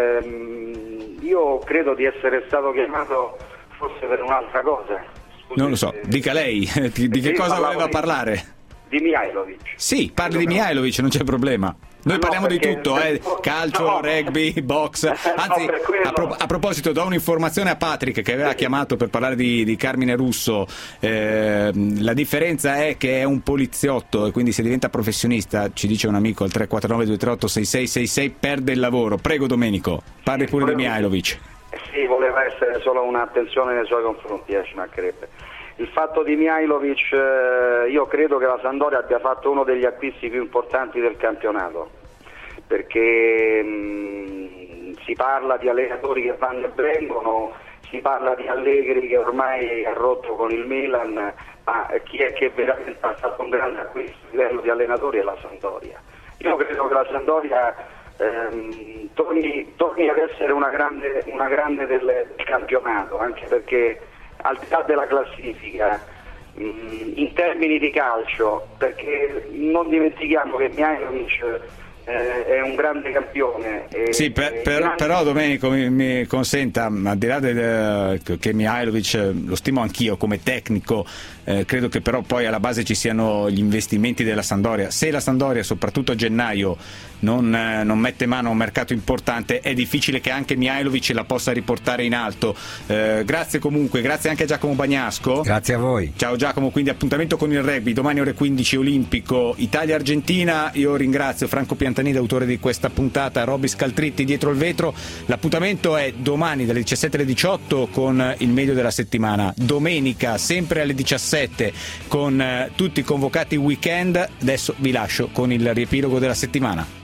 Eh, io credo di essere stato chiamato forse per un'altra cosa. Scusi, non lo so, dica lei, di, di che sì, cosa voleva di, parlare? di Mihajlovic. Sì, parli di Mihajlovic, non c'è problema. Noi No, parliamo di perché- tutto, eh, calcio, No. rugby, box. Anzi, No, per quello- a, pro- a proposito, do un'informazione a Patrick che aveva chiamato per parlare di, di Carmine Russo. Eh, la differenza è che è un poliziotto e quindi se diventa professionista, ci dice un amico al tre quattro nove due tre otto sei sei sei sei, perde il lavoro. Prego Domenico, parli pure di Mihajlovic. Sì, voleva essere solo un'attenzione nei suoi confronti, eh, ci mancherebbe. Il fatto di Mihajlovic, eh, io credo che la Sampdoria abbia fatto uno degli acquisti più importanti del campionato, perché mh, si parla di allenatori che vanno e vengono, si parla di Allegri che ormai ha rotto con il Milan, ma chi è che veramente ha fatto un grande acquisto a livello di allenatori è la Sampdoria. Io credo che la Sampdoria ehm, torni, torni ad essere una grande, una grande del, del campionato, anche perché al di là della classifica, mh, in termini di calcio, perché non dimentichiamo che Mihajlovic eh, è un grande campione. E, Sì, per- e per- grandi- però Domenico mi, mi consenta, al di là del, che Mihajlovic lo stimo anch'io come tecnico, eh, credo che però poi alla base ci siano gli investimenti della Sampdoria. Se la Sampdoria, soprattutto a gennaio, non, eh, non mette mano a un mercato importante, è difficile che anche Mihajlovic la possa riportare in alto. Eh, grazie comunque, grazie anche a Giacomo Bagnasco. Grazie a voi. Ciao Giacomo, quindi appuntamento con il rugby, domani ore quindici Olimpico Italia-Argentina. Io ringrazio Franco Piantanida, autore di questa puntata, Robby Scaltritti dietro il vetro. L'appuntamento è domani dalle diciassette alle diciotto con il meglio della settimana. Domenica sempre alle diciassette con eh, tutti i convocati weekend. Adesso vi lascio con il riepilogo della settimana.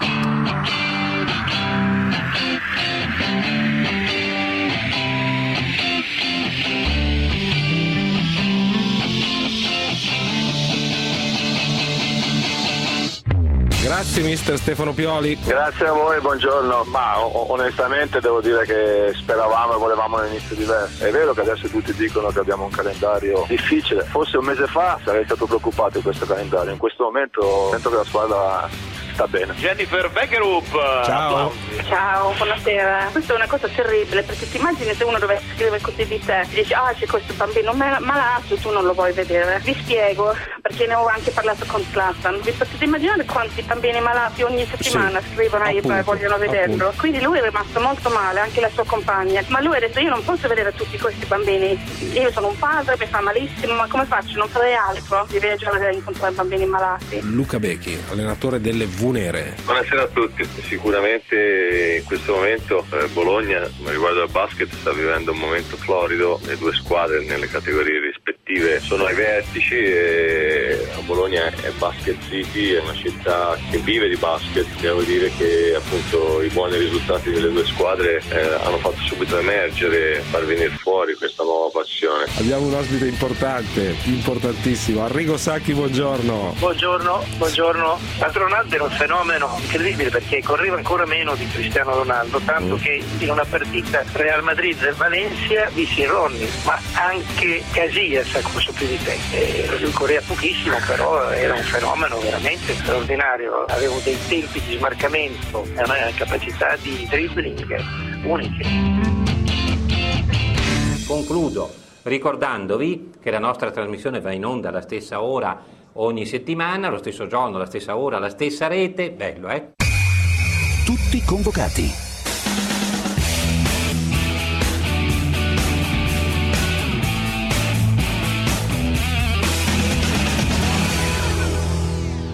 Grazie mister Stefano Pioli. Grazie a voi, buongiorno. Ma o- onestamente devo dire che speravamo e volevamo un inizio diverso. È vero che adesso tutti dicono che abbiamo un calendario difficile. Forse un mese fa sarei stato preoccupato di questo calendario. In questo momento sento che la squadra sta bene. Jennifer Beckerup. Ciao. Ciao, buonasera. Questa è una cosa terribile, perché ti immagini se uno dovesse scrivere così di te, dici ah c'è questo bambino mal- malato, tu non lo vuoi vedere. Vi spiego, perché ne ho anche parlato con Zlatan. Vi potete immaginare quanti bambini malati ogni settimana Sì, scrivono e appunto, vogliono vederlo. appunto. Quindi lui è rimasto molto male, anche la sua compagna. Ma lui ha detto io non posso vedere tutti questi bambini. Io sono un padre, mi fa malissimo, ma come faccio? Non farei altro di viaggiare a incontrare bambini malati. Luca Becchi, allenatore delle Vunere. Buonasera a tutti. Sicuramente in questo momento eh, Bologna, come riguarda il basket, sta vivendo un momento florido. Le due squadre nelle categorie rispettive sono ai vertici e a Bologna è Basket City, è una città che vive di basket. Devo dire che appunto i buoni risultati delle due squadre eh, hanno fatto subito emergere, far venire fuori questa nuova passione. Abbiamo un ospite importante, importantissimo. Arrigo Sacchi, buongiorno. Buongiorno, buongiorno. Padron Ronaldo era un fenomeno incredibile perché correva ancora meno di Cristiano Ronaldo, tanto Mm. che in una partita Real Madrid e Valencia visse Ronny, ma anche Casillas ha corso più di te. E lui correva pochissimo, però era un fenomeno veramente straordinario, aveva dei tempi di smarcamento e una capacità di dribbling uniche. Concludo ricordandovi che la nostra trasmissione va in onda alla stessa ora ogni settimana, lo stesso giorno, alla stessa ora, alla stessa rete. Bello, eh? Tutti convocati.